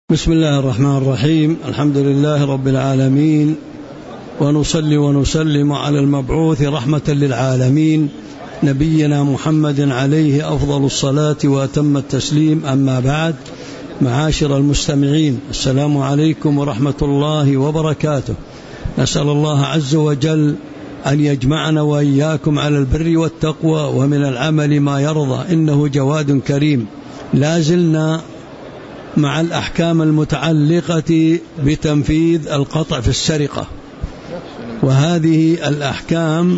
بسم الله الرحمن الرحيم. الحمد لله رب العالمين، ونصلي ونسلم على المبعوث رحمة للعالمين نبينا محمد عليه أفضل الصلاة وأتم التسليم. أما بعد، معاشر المستمعين، السلام عليكم ورحمة الله وبركاته. نسأل الله عز وجل أن يجمعنا وإياكم على البر والتقوى ومن العمل ما يرضى، إنه جواد كريم. لا زلنا مع الأحكام المتعلقة بتنفيذ القطع في السرقة، وهذه الأحكام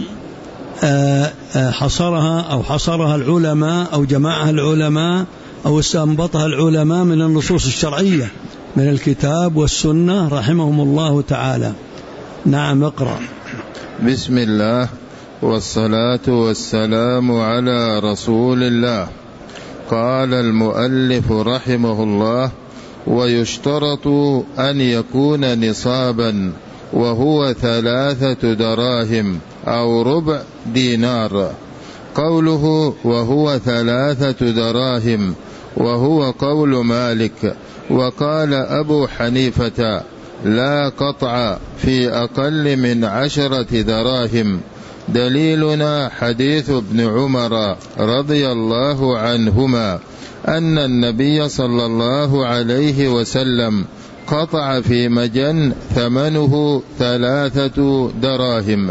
حصرها العلماء أو جمعها العلماء أو استنبطها العلماء من النصوص الشرعية من الكتاب والسنة رحمهم الله تعالى. نعم، اقرأ. بسم الله والصلاة والسلام على رسول الله. قال المؤلف رحمه الله: ويشترط أن يكون نصابا، وهو 3 دراهم أو ربع دينار. قوله وهو 3 دراهم وهو قول مالك، وقال أبو حنيفة: لا قطع في أقل من 10 دراهم. دليلنا حديث ابن عمر رضي الله عنهما أن النبي صلى الله عليه وسلم قطع في مجن ثمنه 3 دراهم.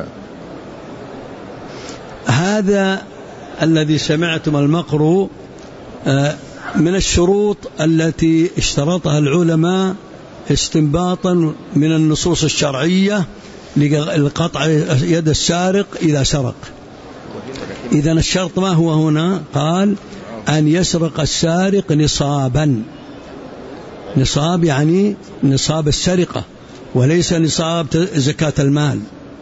هذا الذي سمعتم المقروء من الشروط التي اشترطها العلماء استنباطا من النصوص الشرعية لقطع يد السارق إذا سرق. إذن الشرط ما هو هنا؟ قال أن يسرق السارق نصابا. نصاب يعني نصاب السرقة، وليس نصاب زكاة المال،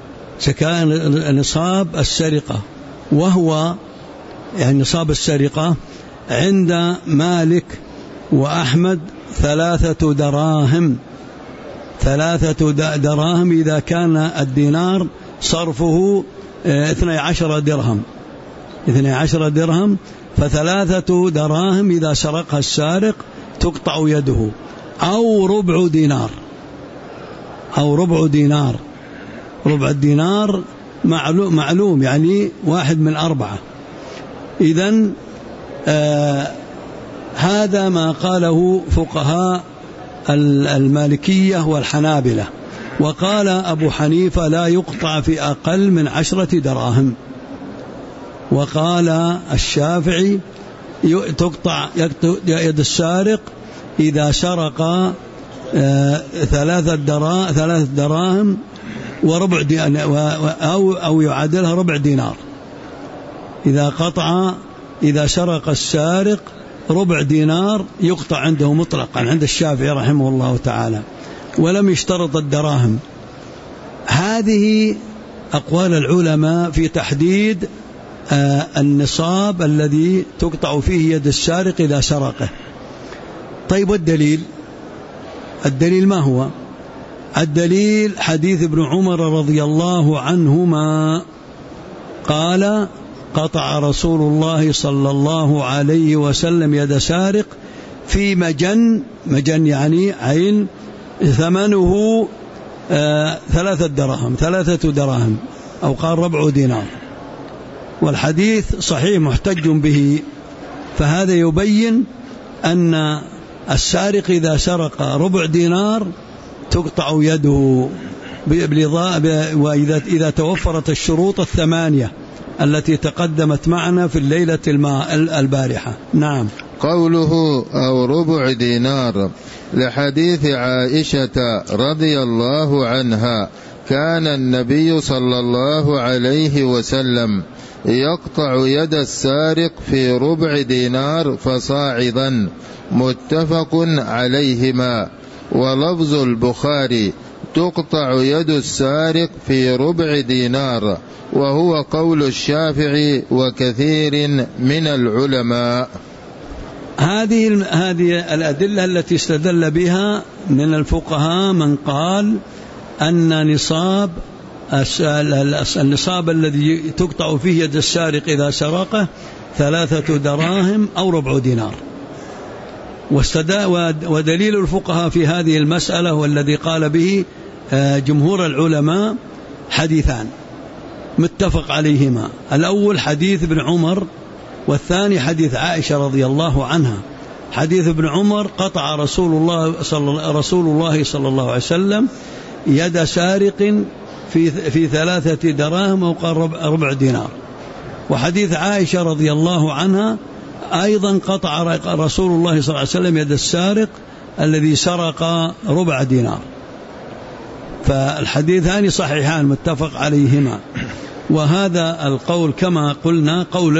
نصاب السرقة، وهو يعني نصاب السرقة عند مالك وأحمد 3 دراهم. 3 دراهم إذا كان الدينار صرفه 12 درهم. 12 درهم، ف3 دراهم إذا سرقها السارق تقطع يده، أو ربع دينار. أو ربع دينار. ربع الدينار معلوم يعني 1 من 4. إذن هذا ما قاله فقهاء المالكية والحنابلة. وقال أبو حنيفة: لا يقطع في أقل من 10 دراهم. وقال الشافعي: تقطع يد السارق إذا سرق 3 دراهم وربع أو يعادلها ربع دينار. إذا سرق السارق ربع دينار يقطع عنده مطلقا عند الشافعي رحمه الله تعالى، ولم يشترط الدراهم. هذه أقوال العلماء في تحديد النصاب الذي تقطع فيه يد السارق إذا سرقه. طيب، والدليل؟ الدليل ما هو؟ الدليل حديث ابن عمر رضي الله عنهما قال: قطع رسول الله صلى الله عليه وسلم يد سارق في مجن يعني عين، ثمنه 3 دراهم أو قال ربع دينار. والحديث صحيح محتج به. فهذا يبين أن السارق إذا سرق ربع دينار تقطع يده وإذا توفرت الشروط 8 التي تقدمت معنا في الليلة البارحة. نعم. قوله أو ربع دينار لحديث عائشة رضي الله عنها: كان النبي صلى الله عليه وسلم يقطع يد السارق في ربع دينار فصاعدا. متفق عليهما. ولفظ البخاري: تقطع يد السارق في ربع دينار، وهو قول الشافعي وكثير من العلماء. هذه الأدلة التي استدل بها من الفقهاء من قال أن النصاب الذي تقطع فيه يد السارق إذا سرقه 3 دراهم أو ربع دينار. ودليل الفقهاء في هذه المسألة والذي قال به جمهور العلماء حديثان متفق عليهما. الأول حديث ابن عمر، والثاني حديث عائشة رضي الله عنها. حديث ابن عمر: قطع رسول الله صلى الله عليه وسلم يد سارق في 3 دراهم أو قال ربع دينار. وحديث عائشة رضي الله عنها أيضا: قطع رسول الله صلى الله عليه وسلم يد السارق الذي سرق ربع دينار. فالحديثان صحيحان متفق عليهما. وهذا القول كما قلنا قول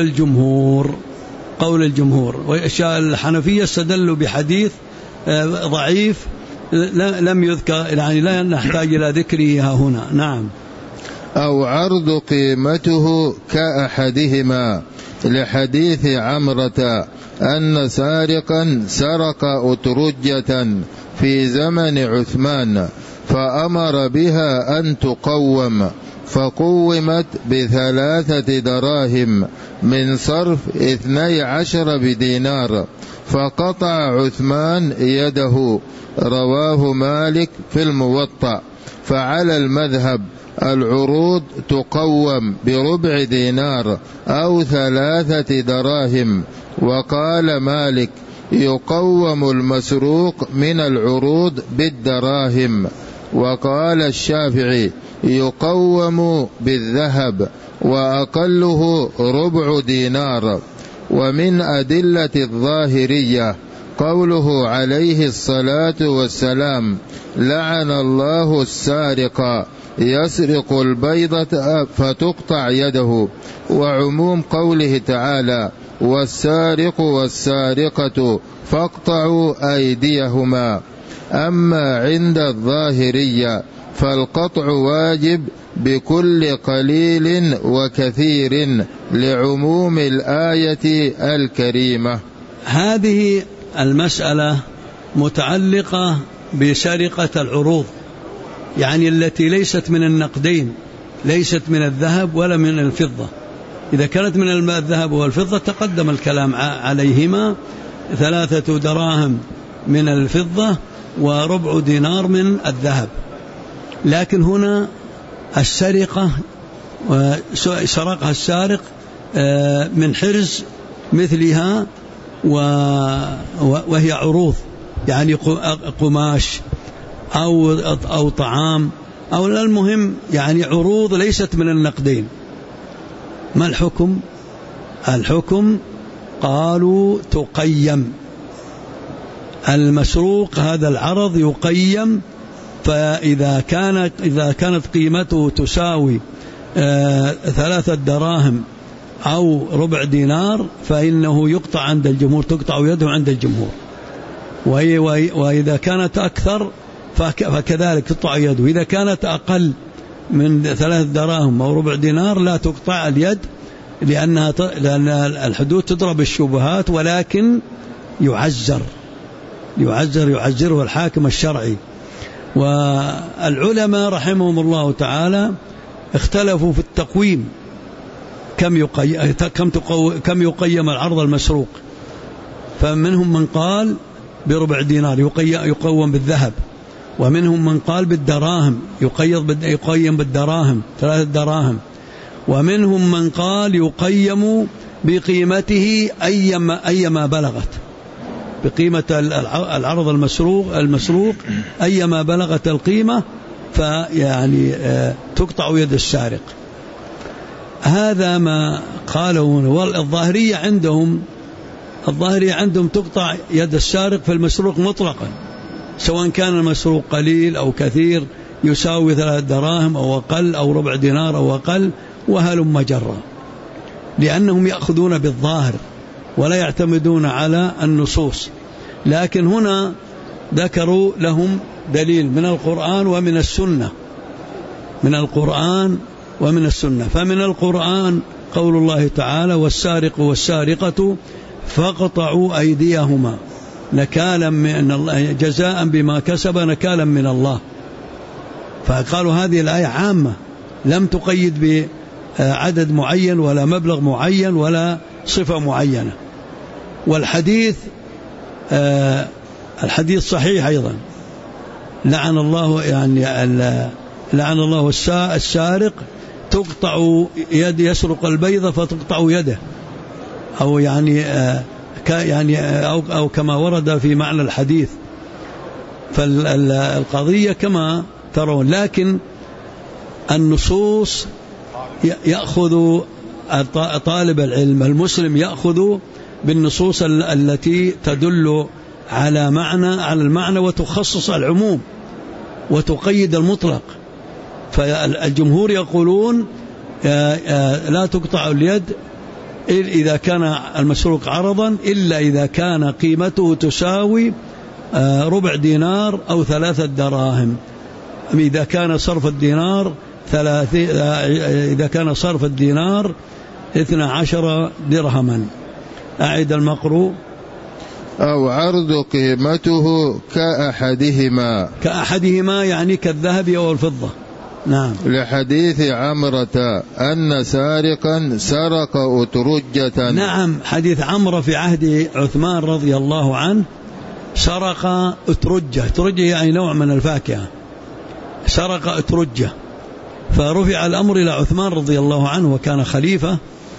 الجمهور. والحنفية استدلوا بحديث ضعيف لم يذكر، يعني لا نحتاج إلى ذكره هنا. نعم. أو عرض قيمته كأحدهما، لحديث عمرة أن سارقا سرق أترجة في زمن عثمان فأمر بها أن تقوم، فقومت ب3 دراهم من صرف 12 بدينار، فقطع عثمان يده. رواه مالك في الموطأ. فعلى المذهب العروض تقوم بربع دينار أو 3 دراهم. وقال مالك: يقوم المسروق من العروض بالدراهم. وقال الشافعي: يقوم بالذهب وأقله ربع دينار. ومن أدلة الظاهرية قوله عليه الصلاة والسلام: لعن الله السارق يسرق البيضة فتقطع يده. وعموم قوله تعالى: والسارق والسارقة فاقطعوا أيديهما. أما عند الظاهرية فالقطع واجب بكل قليل وكثير لعموم الآية الكريمة. هذه المسألة متعلقة بسرقة العروض، يعني التي ليست من النقدين، ليست من الذهب ولا من الفضة. إذا كانت من الذهب والفضة تقدم الكلام عليهما: 3 دراهم من الفضة وربع دينار من الذهب. لكن هنا السرقة سرقها السارق من حرز مثلها وهي عروض، يعني قماش أو طعام أو المهم يعني عروض ليست من النقدين. ما الحكم؟ الحكم قالوا تقيم المسروق، هذا العرض يقيم. فإذا كانت قيمته تساوي 3 دراهم أو ربع دينار فإنه يقطع عند الجمهور، تقطع يده عند الجمهور. وإذا كانت أكثر فكذلك تقطع يده. إذا كانت أقل من 3 دراهم أو ربع دينار لا تقطع اليد، لأن الحدود تضرب الشبهات، ولكن يعزره الحاكم الشرعي. والعلماء رحمهم الله تعالى اختلفوا في التقويم، كم يقيم العرض المسروق. فمنهم من قال بربع دينار يقوم بالذهب، ومنهم من قال بالدراهم يقيم بالدراهم 3 دراهم، ومنهم من قال يقيم بقيمته أيما بلغت، بقيمة العرض المسروق أيما بلغت القيمة فيعني تقطع يد السارق. هذا ما قالوا. والظاهرية عندهم تقطع يد السارق في المسروق مطلقا، سواء كان المسروق قليل أو كثير، يساوي 3 دراهم أو أقل أو ربع دينار أو أقل، وهلم جرا، لأنهم يأخذون بالظاهر ولا يعتمدون على النصوص. لكن هنا ذكروا لهم دليل من القرآن ومن السنة، فمن القرآن قول الله تعالى: والسارق والسارقة فاقطعوا أيديهما نكالا من الله جزاء بما كسب نكالا من الله. فقالوا هذه الآية عامة لم تقيد بعدد معين ولا مبلغ معين ولا صفة معينة. والحديث الحديث صحيح أيضا، لعن الله السارق تقطع يد، يسرق البيضة فتقطع يده، أو أو كما ورد في معنى الحديث. فالقضية كما ترون، لكن النصوص يأخذ طالب العلم المسلم يأخذ بالنصوص التي تدل على المعنى وتخصص العموم وتقيد المطلق. فالجمهور يقولون لا تقطع اليد إذا كان المسروق عرضا إلا إذا كان قيمته تساوي ربع دينار أو 3 دراهم. إذا كان صرف الدينار 12 درهما. أعد المقروء. أو عرض قيمته كأحدهما يعني كالذهب أو الفضة. نعم. لحديث عمرة أن سارقا سرق أترجة. نعم، حديث عمرة في عهد عثمان رضي الله عنه سرق أترجة يعني نوع من الفاكهة، سرق أترجة، فرفع الأمر إلى عثمان رضي الله عنه وكان خليفة،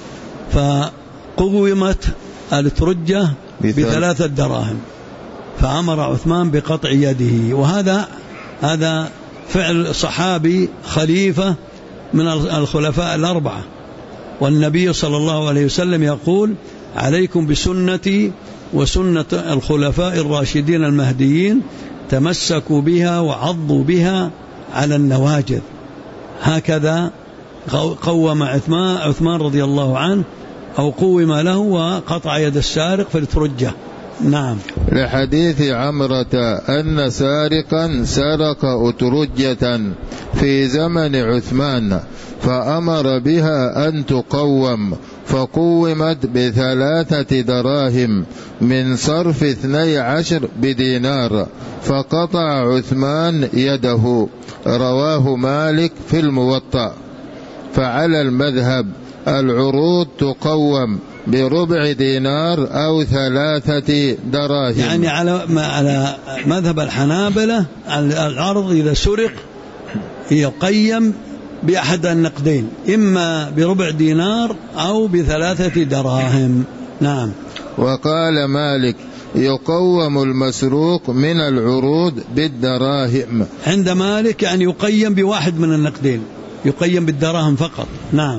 فقومت الأترجة ب3 دراهم، فأمر عثمان بقطع يده. وهذا فعل صحابي خليفة من الخلفاء الأربعة، والنبي صلى الله عليه وسلم يقول: عليكم بسنتي وسنة الخلفاء الراشدين المهديين، تمسكوا بها وعضوا بها على النواجذ. هكذا قوم عثمان رضي الله عنه، أو قوم له وقطع يد السارق في الأترجة. نعم. لحديث عمرة أن سارقا سرق أترجة في زمن عثمان فأمر بها أن تقوم، فقومت ب3 دراهم من صرف 12 بدينار، فقطع عثمان يده. رواه مالك في الموطأ. فعلى المذهب العروض تقوم بربع دينار أو 3 دراهم. يعني على مذهب الحنابلة العرض إذا سرق يقيم بأحد النقدين، إما بربع دينار أو ب3 دراهم. نعم. وقال مالك: يقوم المسروق من العروض بالدراهم. عند مالك يعني يقيم بواحد من النقدين، يقيم بالدراهم فقط. نعم.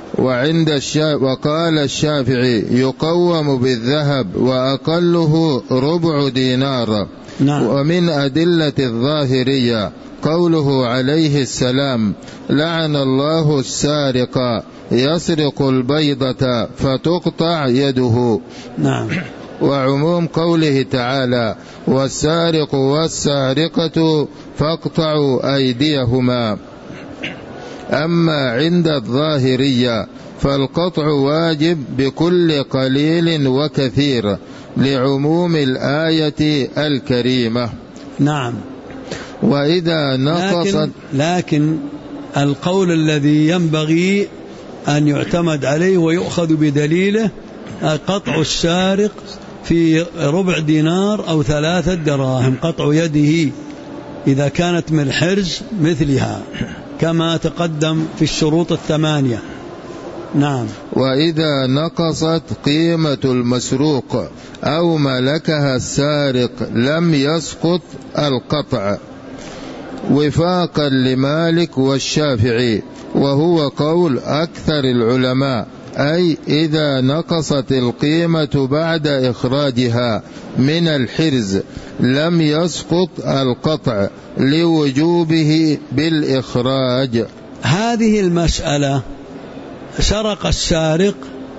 وقال الشافعي: يقوم بالذهب وأقله ربع دينار. نعم. ومن أدلة الظاهرية قوله عليه السلام: لعن الله السارق يسرق البيضة فتقطع يده. نعم. وعموم قوله تعالى: والسارق والسارقة فاقطعوا أيديهما. أما عند الظاهرية فالقطع واجب بكل قليل وكثير لعموم الآية الكريمة. نعم. وإذا نقصت لكن القول الذي ينبغي أن يعتمد عليه ويؤخذ بدليله قطع السارق في ربع دينار أو 3 دراهم، قطع يده إذا كانت من حرز مثلها كما تقدم في الشروط 8. نعم. وإذا نقصت قيمة المسروق أو ملكها السارق لم يسقط القطع، وفاقا لمالك والشافعي، وهو قول أكثر العلماء، أي إذا نقصت القيمة بعد إخراجها من الحرز لم يسقط القطع لوجوبه بالإخراج. هذه المسألة سرق السارق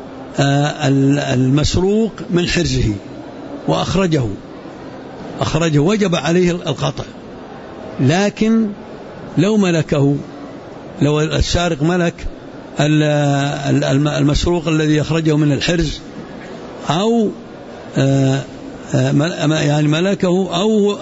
المسروق من حرزه وأخرجه وجب عليه القطع. لكن لو ملكه، لو السارق ملك المسروق الذي يخرجه من الحرز أو يعني ملكه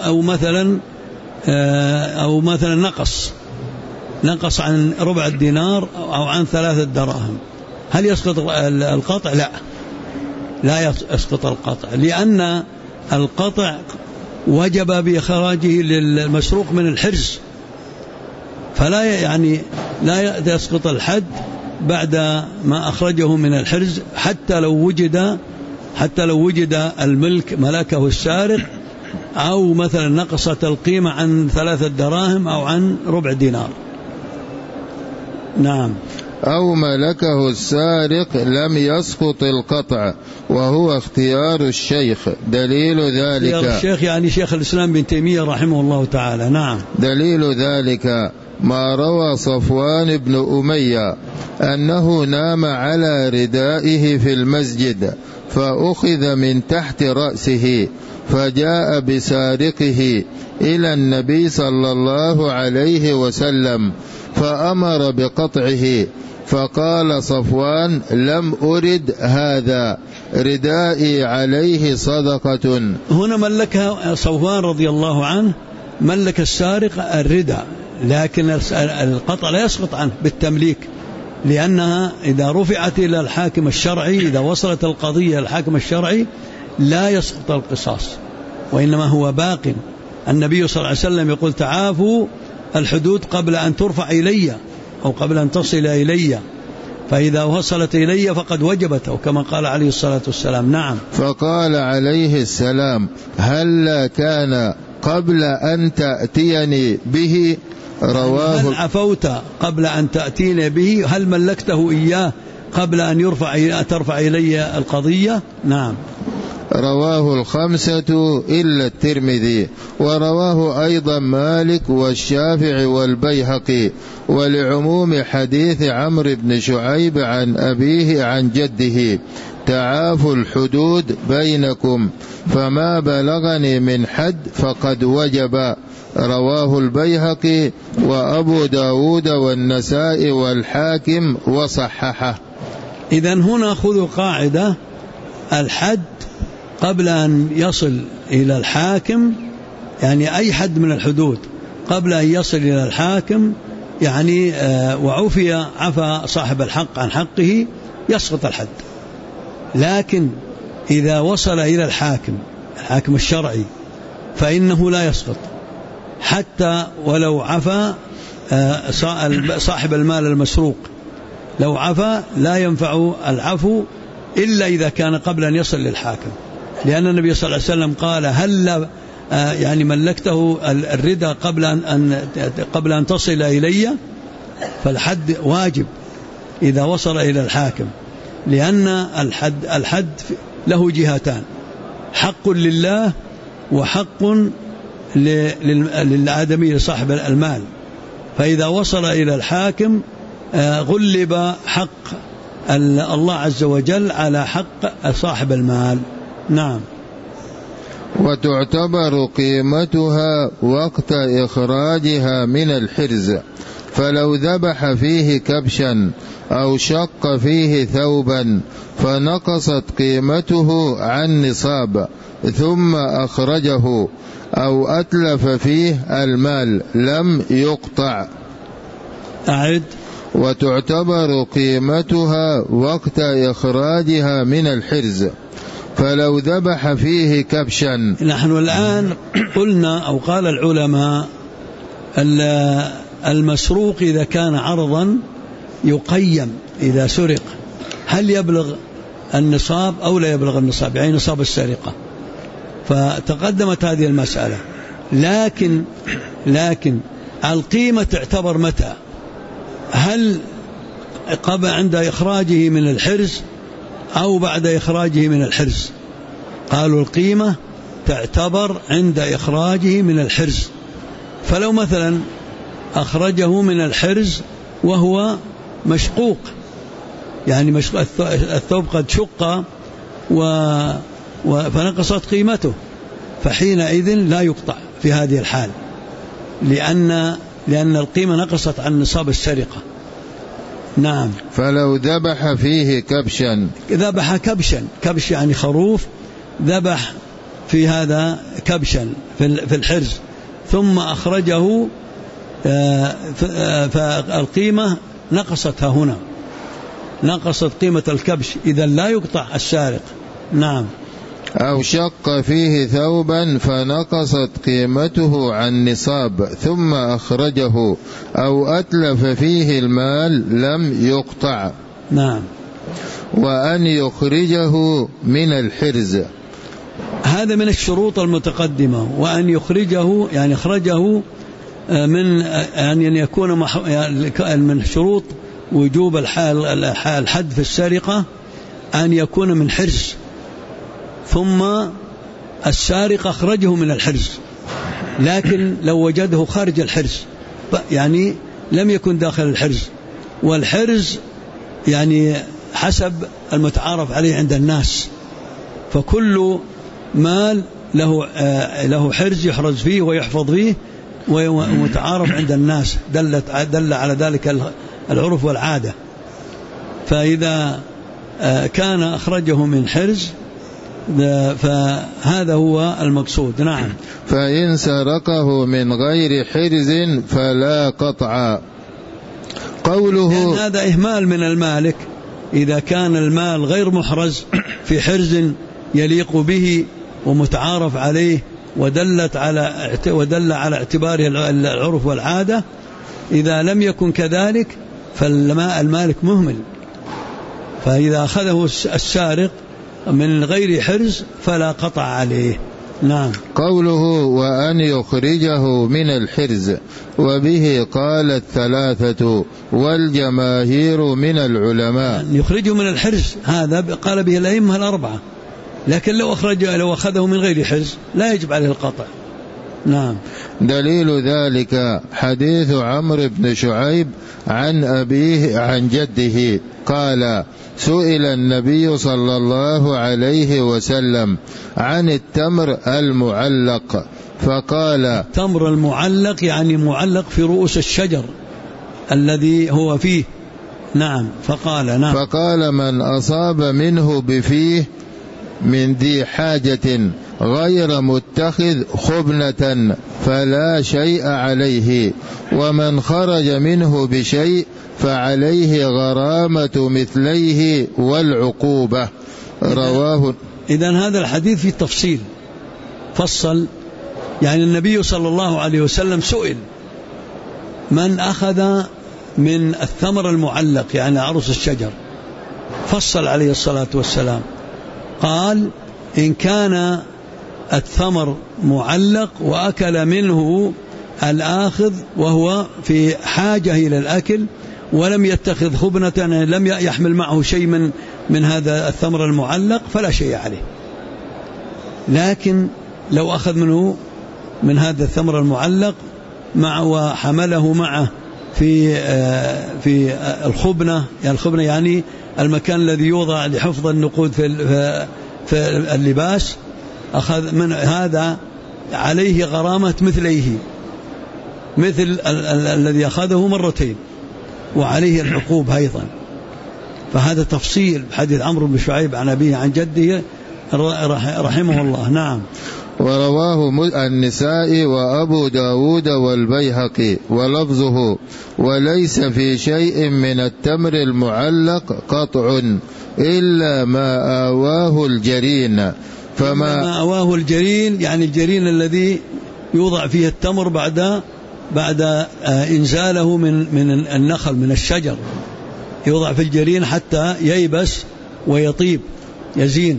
أو مثلا نقص عن ربع الدينار أو عن 3 دراهم، هل يسقط القطع؟ لا يسقط القطع، لأن القطع وجب بإخراجه للمسروق من الحرز، فلا يعني لا يسقط الحد بعد ما أخرجه من الحرز حتى لو وجد الملك ملكه السارق، أو مثلا نقصت القيمة عن 3 دراهم أو عن ربع دينار. نعم. أو ملكه السارق لم يسقط القطع، وهو اختيار الشيخ. دليل ذلك اختيار الشيخ يعني شيخ الإسلام بن تيمية رحمه الله تعالى. نعم. دليل ذلك ما روى صفوان بن أمية أنه نام على ردائه في المسجد فأخذ من تحت رأسه، فجاء بسارقه إلى النبي صلى الله عليه وسلم فأمر بقطعه، فقال صفوان: لم أرد هذا، ردائي عليه صدقة. هنا ملكها صفوان رضي الله عنه، ملك السارق الرداء، لكن القطع لا يسقط عنه بالتمليك، لأنها إذا رفعت إلى الحاكم الشرعي، إذا وصلت القضية إلى الحاكم الشرعي لا يسقط القصاص، وإنما هو باق. النبي صلى الله عليه وسلم يقول: تعافوا الحدود قبل أن ترفع إلي أو قبل أن تصل إلي، فإذا وصلت إلي فقد وجبت، أو كما قال عليه الصلاة والسلام. نعم. فقال عليه السلام: هل كان قبل أن تأتيني به؟ رواه. هل عفوت قبل أن تأتيني به؟ هل ملكته إياه قبل أن ترفع إلي القضية؟ نعم. رواه الخمسة إلا الترمذي، ورواه أيضا مالك والشافعي والبيهقي، ولعموم حديث عمرو بن شعيب عن أبيه عن جده: تعافوا الحدود بينكم، فما بلغني من حد فقد وجب. رواه البيهقي وأبو داود والنسائي والحاكم وصححه. إذن هنا خذوا قاعدة: الحد قبل أن يصل إلى الحاكم، يعني أي حد من الحدود قبل أن يصل إلى الحاكم، يعني عفى صاحب الحق عن حقه يسقط الحد. لكن إذا وصل إلى الحاكم الشرعي فإنه لا يسقط، حتى ولو عفى صاحب المال المسروق، لو عفى لا ينفع العفو إلا إذا كان قبل أن يصل للحاكم، لأن النبي صلى الله عليه وسلم قال: هل يعني ملكته الردى قبل أن تصل إلي؟ فالحد واجب إذا وصل إلى الحاكم، لأن الحد له جهتان: حق لله وحق للآدمي لصاحب المال. فإذا وصل إلى الحاكم غلب حق الله عز وجل على حق صاحب المال. نعم. وتعتبر قيمتها وقت إخراجها من الحرز، فلو ذبح فيه كبشا أو شق فيه ثوبا فنقصت قيمته عن نصاب ثم أخرجه أو أتلف فيه المال لم يقطع. أعد. وتعتبر قيمتها وقت إخراجها من الحرز، فلو ذبح فيه كبشا. نحن الآن قلنا أو قال العلماء: المسروق إذا كان عرضا يقيم إذا سرق، هل يبلغ النصاب أو لا يبلغ النصاب، يعني نصاب السرقة. فتقدمت هذه المسألة، لكن القيمة تعتبر متى؟ هل قبل عند إخراجه من الحرز أو بعد إخراجه من الحرز؟ قالوا القيمة تعتبر عند إخراجه من الحرز. فلو مثلا أخرجه من الحرز وهو مشقوق، يعني الثوب قد شق فنقصت قيمته، فحينئذ لا يقطع في هذه الحال، لأن القيمة نقصت عن نصاب السرقة. نعم. فلو ذبح فيه كبشا، ذبح كبش يعني خروف، ذبح في هذا كبشا في الحرز ثم أخرجه، فالقيمة نقصتها هنا، نقصت قيمة الكبش، إذا لا يقطع السارق. نعم. أو شق فيه ثوبا فنقصت قيمته عن نصاب ثم أخرجه، أو أتلف فيه المال لم يقطع. نعم. وأن يخرجه من الحرز، هذا من الشروط المتقدمة. وأن يخرجه يعني أخرجه من يعني أن يكون من شروط وجوب الحد في السرقة أن يكون من حرز، ثم السارق أخرجه من الحرز، لكن لو وجده خارج الحرز يعني لم يكن داخل الحرز، والحرز يعني حسب المتعارف عليه عند الناس، فكل مال له حرز يحرز فيه ويحفظ فيه ومتعارف عند الناس، دل على ذلك العرف والعادة. فإذا كان أخرجه من حرز فهذا هو المقصود. نعم. فإن سرقه من غير حرز فلا قطع. قوله هذا إهمال من المالك، إذا كان المال غير محرز في حرز يليق به ومتعارف عليه ودل على اعتباره العرف والعادة، إذا لم يكن كذلك فالمالك مهمل، فإذا أخذه السارق من غير حرز فلا قطع عليه. نعم. قوله وأن يخرجه من الحرز، وبه قال الثلاثة والجماهير من العلماء. يخرجه من الحرز هذا قال به الأئمة الأربعة، لكن لو أخذه من غير حرز لا يجب عليه القطع. نعم. دليل ذلك حديث عمرو بن شعيب عن أبيه عن جده قال سئل النبي صلى الله عليه وسلم عن التمر المعلق فقال. التمر المعلق يعني معلق في رؤوس الشجر الذي هو فيه. نعم. فقال من أصاب منه بفيه من ذي حاجة غير متخذ خبنة فلا شيء عليه، ومن خرج منه بشيء فعليه غرامة مثليه والعقوبة. رواه. إذن هذا الحديث في تفصيل فصل، يعني النبي صلى الله عليه وسلم سئل من أخذ من الثمر المعلق يعني عروس الشجر، فصل عليه الصلاة والسلام قال إن كان الثمر معلق وأكل منه الآخذ وهو في حاجة إلى الأكل ولم يتخذ خبنة، لم يحمل معه شيء من هذا الثمر المعلق فلا شيء عليه. لكن لو أخذ منه من هذا الثمر المعلق وحمله معه في الخبنة، يعني الخبنة يعني المكان الذي يوضع لحفظ النقود في اللباس، أخذ من هذا عليه غرامة مثليه، مثل الذي أخذه مرتين، وعليه العقوب أيضا. فهذا تفصيل حديث عمرو بن شعيب عن أبيه عن جده رحمه الله. نعم. ورواه النسائي وأبو داود والبيهقي ولفظه وليس في شيء من التمر المعلق قطع إلا ما آواه الجرين. فما آواه الجرين يعني الجرين الذي يوضع فيه التمر بعد إنزاله من النخل من الشجر، يوضع في الجرين حتى ييبس ويطيب يزين.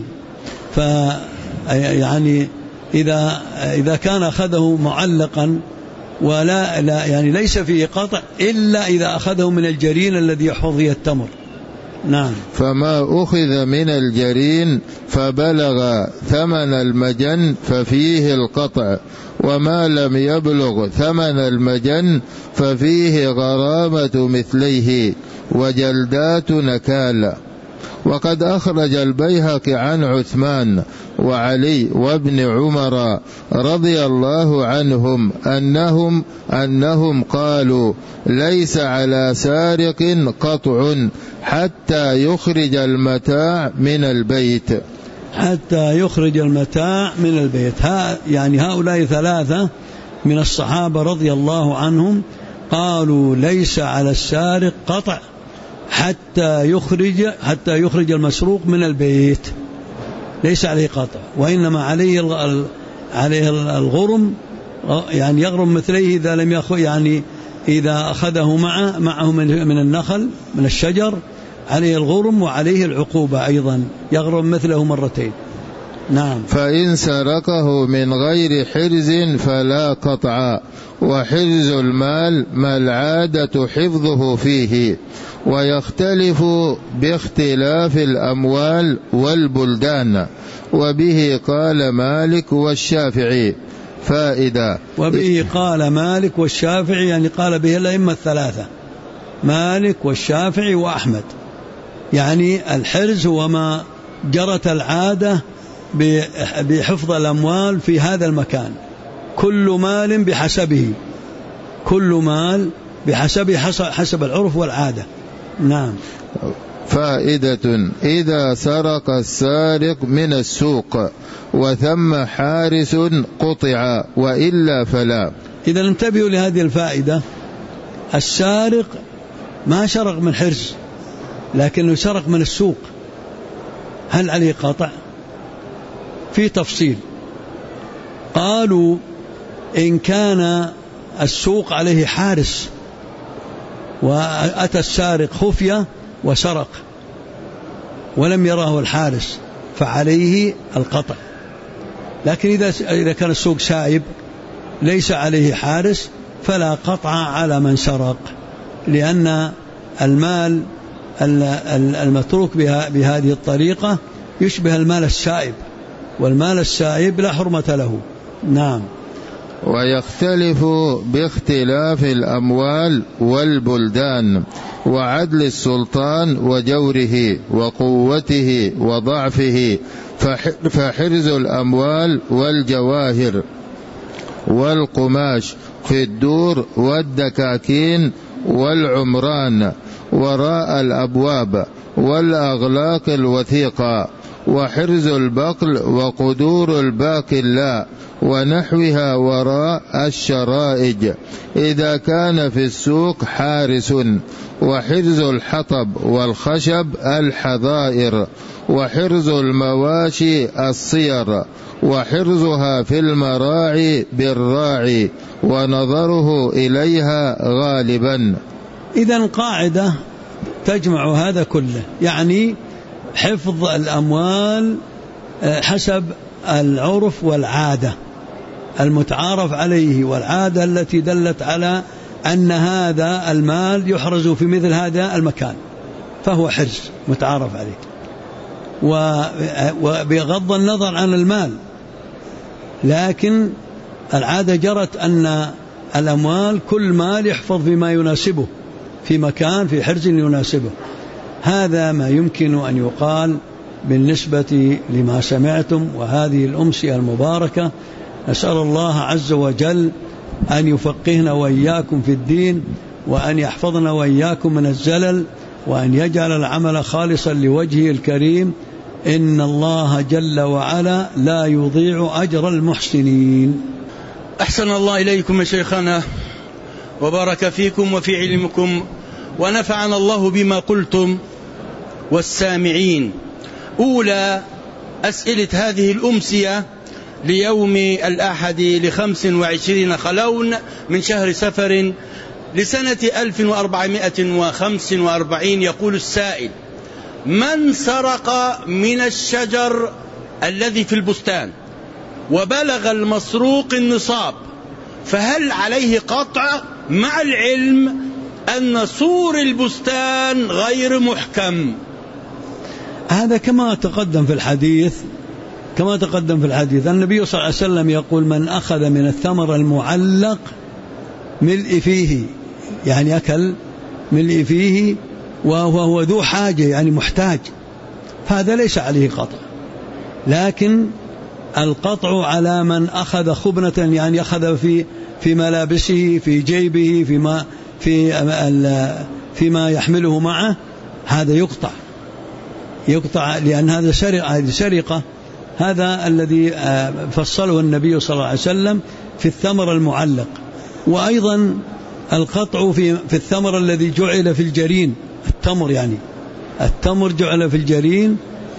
يعني إذا كان أخذه معلقا ولا يعني ليس فيه قطع إلا إذا أخذه من الجرين الذي يحفظ فيه التمر. نعم. فما أخذ من الجرين فبلغ ثمن المجن ففيه القطع، وما لم يبلغ ثمن المجن ففيه غرامة مثليه وجلدات نكال. وقد أخرج البيهقي عن عثمان وعلي وابن عمر رضي الله عنهم أنهم قالوا ليس على سارق قطع حتى يخرج المتاع من البيت. حتى يخرج المتاع من البيت. يعني هؤلاء ثلاثة من الصحابة رضي الله عنهم قالوا ليس على السارق قطع حتى يخرج المسروق من البيت. ليس عليه قطع، وإنما عليه الغرم، يعني يغرم مثليه إذا لم يأخذ، يعني إذا أخذه معه من النخل من الشجر عليه الغرم وعليه العقوبة أيضا، يغرم مثله مرتين. نعم. فإن سرقه من غير حرز فلا قطع، وحرز المال ما العادة حفظه فيه، ويختلف باختلاف الأموال والبلدان، وبه قال مالك والشافعي. فائدة. وبه قال مالك والشافعي، يعني قال به الأئمة الثلاثة، مالك والشافعي وأحمد. يعني الحرز هو ما جرت العادة بحفظ الأموال في هذا المكان، كل مال بحسبه، كل مال بحسبه حسب العرف والعادة. نعم. فائدة. إذا سرق السارق من السوق وثم حارس قطع، وإلا فلا. إذا انتبهوا لهذه الفائدة، السارق ما سرق من حرز لكنه سرق من السوق، هل عليه قطع؟ في تفصيل. قالوا إن كان السوق عليه حارس وأتى السارق خفية وسرق ولم يراه الحارس فعليه القطع، لكن إذا كان السوق سائب ليس عليه حارس فلا قطع على من سرق، لأن المال المتروك بهذه الطريقة يشبه المال السائب، والمال السائب لا حرمة له. نعم. ويختلف باختلاف الأموال والبلدان، وعدل السلطان وجوره وقوته وضعفه، فحرز الأموال والجواهر والقماش في الدور والدكاكين والعمران وراء وراء والأغلاق الوثيقة، وحرز البقل وقدور الباقلاء ونحوها وراء الشرائج إذا كان في السوق حارس، وحرز الحطب والخشب الحظائر، وحرز المواشي الصير، وحرزها في المراعي بالراعي، ونظره إليها غالبا. إذن قاعدة تجمع هذا كله، يعني حفظ الأموال حسب العرف والعادة المتعارف عليه، والعادة التي دلت على أن هذا المال يحرز في مثل هذا المكان فهو حرز متعارف عليه، وبغض النظر عن المال، لكن العادة جرت أن الأموال كل مال يحفظ بما يناسبه في مكان في حرز يناسبه. هذا ما يمكن أن يقال بالنسبة لما سمعتم وهذه الأمسية المباركة. نسأل الله عز وجل أن يفقهنا وإياكم في الدين، وأن يحفظنا وإياكم من الزلل، وأن يجعل العمل خالصا لوجهه الكريم. إن الله جل وعلا لا يضيع أجر المحسنين. أحسن الله إليكم يا شيخنا، وبارك فيكم وفي علمكم، ونفعنا الله بما قلتم والسامعين. أولى أسئلة هذه الأمسية ليوم الأحد 25 خلون من شهر سفر لسنة 1445 يقول السائل: من سرق من الشجر الذي في البستان وبلغ المسروق النصاب فهل عليه قطع، مع العلم أن سور البستان غير محكم؟ هذا كما تقدم في الحديث، النبي صلى الله عليه وسلم يقول: من أخذ من الثمر المعلق ملء فيه، يعني أكل ملء فيه وهو ذو حاجة يعني محتاج، فهذا ليس عليه قطع. لكن القطع على من أخذ خبنة، يعني أخذ في ملابسه، في جيبه، فيما يحمله معه، هذا يقطع لأن هذا سرقة. هذا الذي فصله النبي صلى الله عليه وسلم في الثمر المعلق. وأيضا القطع في الثمر الذي جعل في الجرين، التمر جعل في الجرين،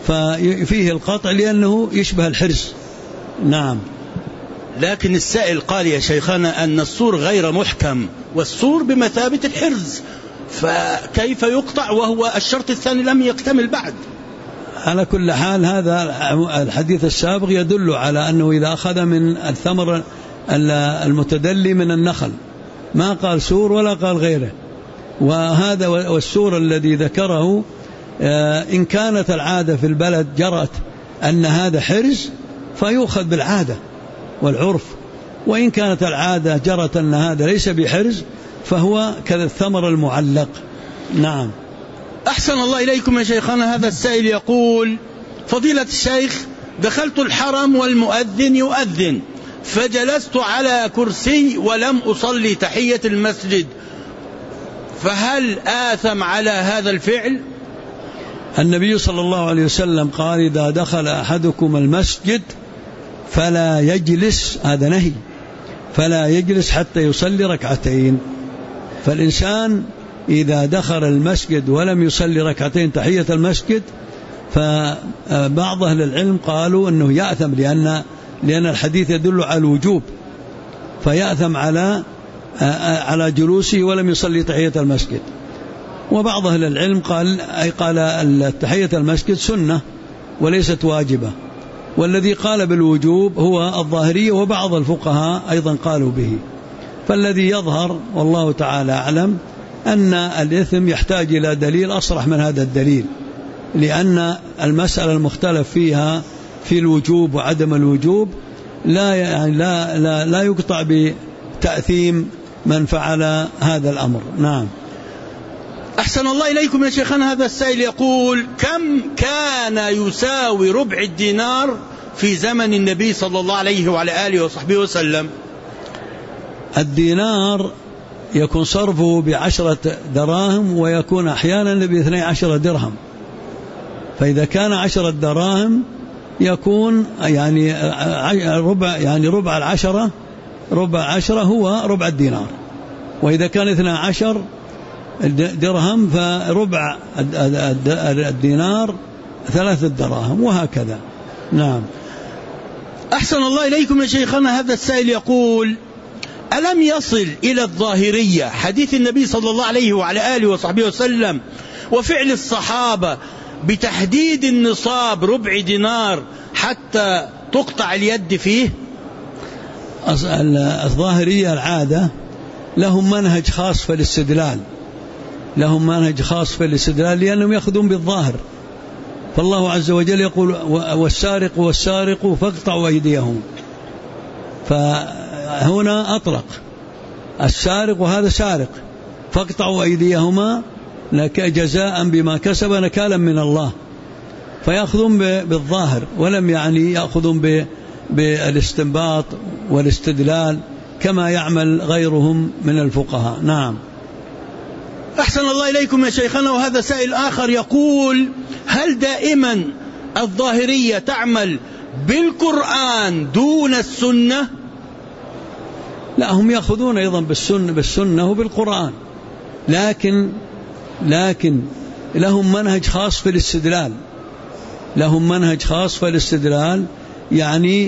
ففيه القطع لأنه يشبه الحرز. نعم. لكن السائل قال يا شيخنا أن السور غير محكم والسور بمثابة الحرز، فكيف يقطع وهو الشرط الثاني لم يكتمل بعد؟ على كل حال هذا الحديث السابق يدل على أنه إذا أخذ من الثمر المتدلي من النخل، ما قال سور ولا قال غيره. وهذا والسور الذي ذكره إن كانت العادة في البلد جرت أن هذا حرز فيؤخذ بالعادة والعرف، وإن كانت العادة جرت أن هذا ليس بحرز فهو كذا الثمر المعلق. نعم. أحسن الله إليكم يا شيخنا. هذا السائل يقول: فضيلة الشيخ، دخلت الحرم والمؤذن يؤذن فجلست على كرسي ولم أصلي تحية المسجد، فهل آثم على هذا الفعل؟ النبي صلى الله عليه وسلم قال: إذا دخل أحدكم المسجد فلا يجلس، هذا نهي، فلا يجلس حتى يصلي ركعتين. فالإنسان إذا دخل المسجد ولم يصلي ركعتين تحية المسجد فبعض أهل العلم قالوا أنه يأثم، لأن الحديث يدل على الوجوب، فيأثم على جلوسه ولم يصلي تحية المسجد. وبعض أهل العلم قال تحية المسجد سنة وليست واجبة، والذي قال بالوجوب هو الظاهرية، وبعض الفقهاء أيضا قالوا به. فالذي يظهر والله تعالى أعلم أن الإثم يحتاج إلى دليل أصرح من هذا الدليل، لأن المسألة المختلف فيها في الوجوب وعدم الوجوب لا يقطع بتأثيم من فعل هذا الأمر. نعم. أحسن الله إليكم يا شيخنا. هذا السائل يقول: كم كان يساوي ربع الدينار في زمن النبي صلى الله عليه وعلى آله وصحبه وسلم؟ الدينار يكون صرفه ب10 دراهم، ويكون أحيانا ب12 درهم. فإذا كان 10 دراهم يكون ربع العشرة، ربع 10 هو ربع الدينار. وإذا كان 12 درهم فربع الدينار 3 دراهم، وهكذا. نعم. أحسن الله إليكم يا شيخنا. هذا السائل يقول: ألم يصل إلى الظاهرية حديث النبي صلى الله عليه وعلى آله وصحبه وسلم وفعل الصحابة بتحديد النصاب ربع دينار حتى تقطع اليد فيه؟ الظاهرية العادة لهم منهج خاص في الاستدلال، لأنهم يأخذون بالظاهر. فالله عز وجل يقول: والسارق والسارق فاقطعوا أيديهم. فهنا أطلق السارق، وهذا سارق، فاقطعوا أيديهما جزاء بما كسب نكالا من الله. فيأخذون بالظاهر، ولم يأخذون بالاستنباط والاستدلال كما يعمل غيرهم من الفقهاء. نعم. أحسن الله إليكم يا شيخنا. وهذا سائل آخر يقول: هل دائما الظاهرية تعمل بالقرآن دون السنة؟ لا، هم يأخذون أيضا بالسنة وبالقرآن، لكن لهم منهج خاص في الاستدلال، يعني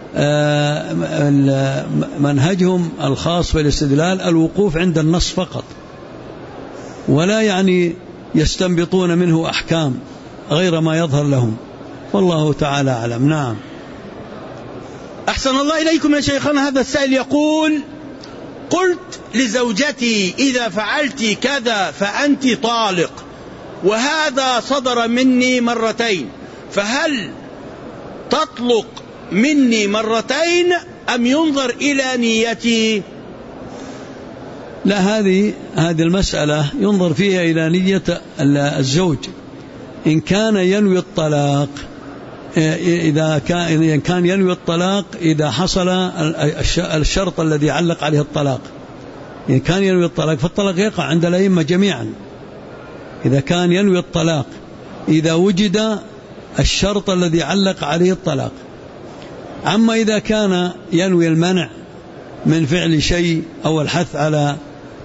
منهجهم الخاص في الاستدلال الوقوف عند النص فقط، ولا يستنبطون منه أحكام غير ما يظهر لهم، والله تعالى أعلم. نعم. أحسن الله إليكم يا شيخنا. هذا السائل يقول: قلت لزوجتي إذا فعلت كذا فأنت طالق، وهذا صدر مني مرتين، فهل تطلق مني مرتين أم ينظر إلى نيتي؟ لا، هذه المسألة ينظر فيها إلى نية الزوج. إن كان ينوي الطلاق، إذا كان ينوي الطلاق إذا حصل الشرط الذي علق عليه الطلاق، إن كان ينوي الطلاق فالطلاق يقع عند الأئمة جميعا. إذا كان ينوي الطلاق إذا وجد الشرط الذي علق عليه الطلاق. أما إذا كان ينوي المنع من فعل شيء أو الحث على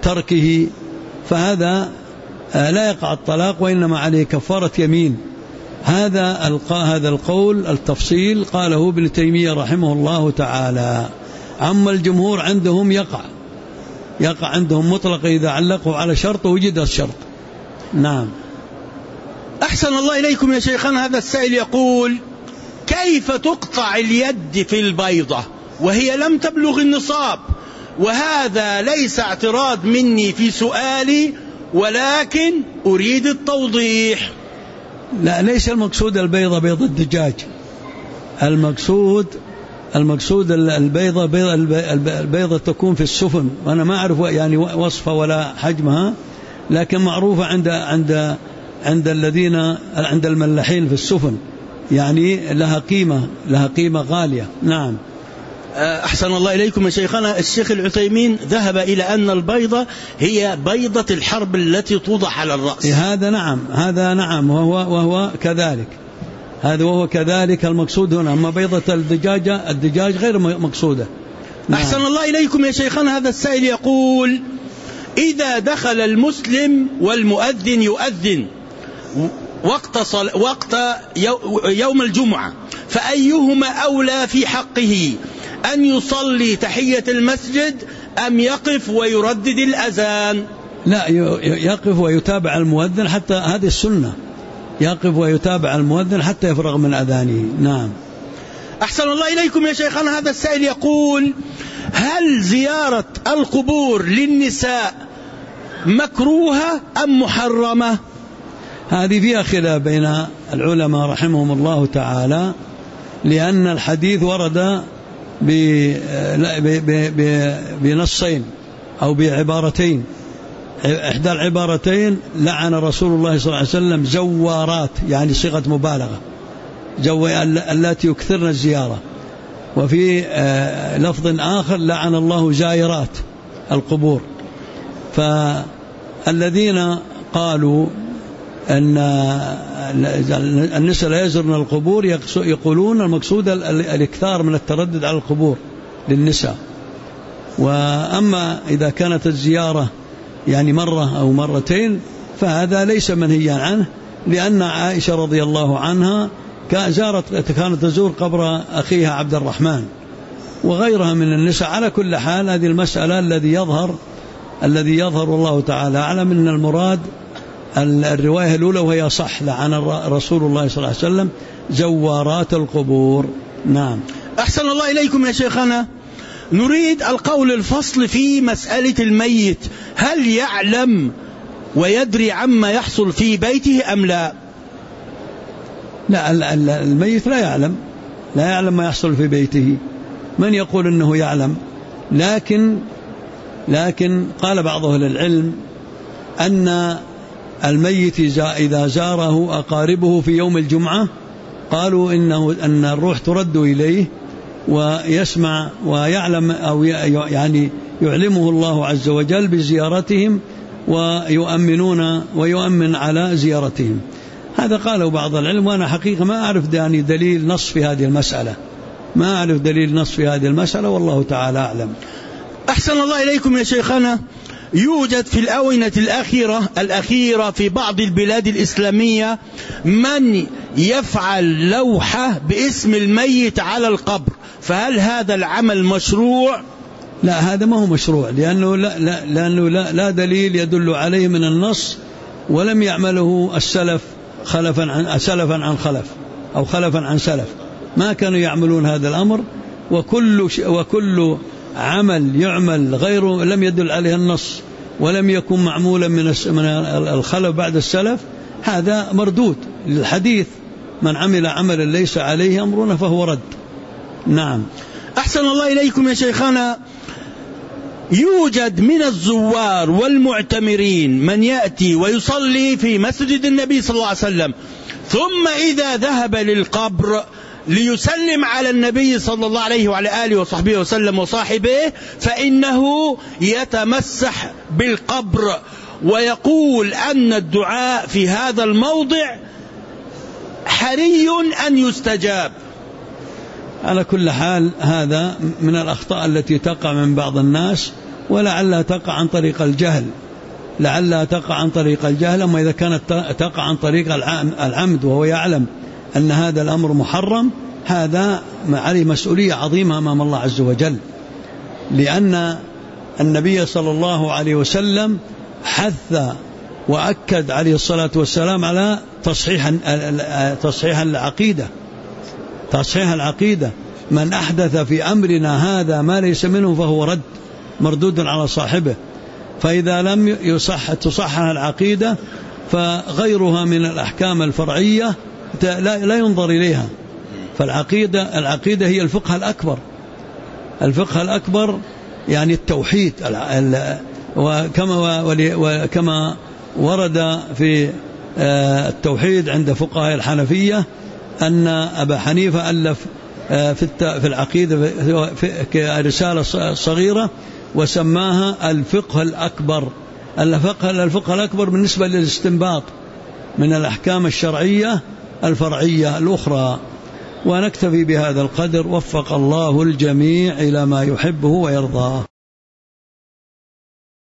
تركه فهذا لا يقع الطلاق، وإنما عليه كفارة يمين هذا القول التفصيل قاله ابن تيمية رحمه الله تعالى. أما الجمهور عندهم يقع عندهم مطلق إذا علقوا على شرط وجد الشرط. نعم. أحسن الله إليكم يا شيخنا. هذا السائل يقول: كيف تقطع اليد في البيضة وهي لم تبلغ النصاب؟ وهذا ليس اعتراض مني في سؤالي، ولكن أريد التوضيح. لا، ليس المقصود البيضة بيض الدجاج، المقصود البيضة تكون في السفن، وأنا ما أعرف يعني وصفها ولا حجمها، لكن معروفة عند الذين عند الملاحين في السفن، يعني لها قيمة غالية. نعم. أحسن الله إليكم يا شيخنا. الشيخ العثيمين ذهب إلى أن البيضة هي بيضة الحرب التي توضع على الرأس. هذا نعم وهو كذلك، وهو كذلك المقصود هنا. أما بيضة الدجاج غير مقصودة. نعم. أحسن الله إليكم يا شيخنا. هذا السائل يقول: إذا دخل المسلم والمؤذن يؤذن وقت يوم الجمعة، فأيهما أولى في حقه، أن يصلي تحية المسجد أم يقف ويردد الأذان؟ لا، يقف ويتابع المؤذن، حتى هذه السنة، يقف ويتابع المؤذن حتى يفرغ من أذانه. نعم. أحسن الله إليكم يا شيخنا. هذا السائل يقول: هل زيارة القبور للنساء مكروهة أم محرمة؟ هذه فيها خلاف بين العلماء رحمهم الله تعالى، لأن الحديث ورد بنصين أو بعبارتين. إحدى العبارتين: لعن رسول الله صلى الله عليه وسلم زوارات، يعني صيغة مبالغة، التي يكثرن الزيارة. وفي لفظ آخر: لعن الله زائرات القبور. فالذين قالوا أن النساء لا يزرن القبور يقولون المقصود الإكثار من التردد على القبور للنساء. وأما إذا كانت الزيارة يعني مرة أو مرتين فهذا ليس منهيا عنه، لأن عائشة رضي الله عنها كانت تزور قبر أخيها عبد الرحمن وغيرها من النساء. على كل حال هذه المسألة الذي يظهر الله تعالى أعلم أن المراد الرواية الأولى وهي صح، لعن رسول الله صلى الله عليه وسلم زوارات القبور. نعم. أحسن الله إليكم يا شيخنا. نريد القول الفصل في مسألة الميت، هل يعلم ويدري عما يحصل في بيته أم لا؟ لا، الميت لا يعلم ما يحصل في بيته. من يقول أنه يعلم؟ لكن قال بعض أهل العلم أن الميت إذا زاره أقاربه في يوم الجمعة قالوا أن الروح ترد إليه ويسمع ويعلم، أو يعني يعلمه الله عز وجل بزيارتهم ويؤمن على زيارتهم. هذا قاله بعض العلم، وأنا حقيقة ما أعرف يعني دليل نص في هذه المسألة، والله تعالى أعلم. أحسن الله إليكم يا شيخنا. يوجد في الآونة الأخيرة في بعض البلاد الإسلامية من يفعل لوحة باسم الميت على القبر، فهل هذا العمل مشروع؟ لا، هذا ما هو مشروع، لأنه لا دليل يدل عليه من النص، ولم يعمله السلف سلفا عن خلف أو خلفا عن سلف، ما كانوا يعملون هذا الأمر. وكل عمل يعمل غيره لم يدل عليه النص ولم يكن معمولا من الخلف بعد السلف، هذا مردود للحديث: من عمل عملا ليس عليه أمرنا فهو رد. نعم. أحسن الله إليكم يا شيخنا. يوجد من الزوار والمعتمرين من يأتي ويصلي في مسجد النبي صلى الله عليه وسلم، ثم إذا ذهب للقبر ليسلم على النبي صلى الله عليه وعلى آله وصحبه وسلم وصاحبه، فإنه يتمسح بالقبر ويقول أن الدعاء في هذا الموضع حري أن يستجاب. على كل حال هذا من الأخطاء التي تقع من بعض الناس، ولعلها تقع عن طريق الجهل، لعلها تقع عن طريق الجهل. أما إذا كانت تقع عن طريق العمد وهو يعلم أن هذا الأمر محرم، هذا عليه مسؤولية عظيمة أمام الله عز وجل، لأن النبي صلى الله عليه وسلم حث وأكد عليه الصلاة والسلام على تصحيح العقيدة. من أحدث في أمرنا هذا ما ليس منه فهو رد مردود على صاحبه. فإذا لم تصحح العقيدة فغيرها من الأحكام الفرعية لا ينظر إليها. فالعقيدة هي الفقه الأكبر يعني التوحيد. وكما ورد في التوحيد عند فقهاء الحنفية أن أبا حنيفة ألف في العقيدة رسالة صغيرة وسماها الفقه الأكبر بالنسبة للاستنباط من الأحكام الشرعية الفرعية الأخرى. ونكتفي بهذا القدر، وفق الله الجميع إلى ما يحبه ويرضاه.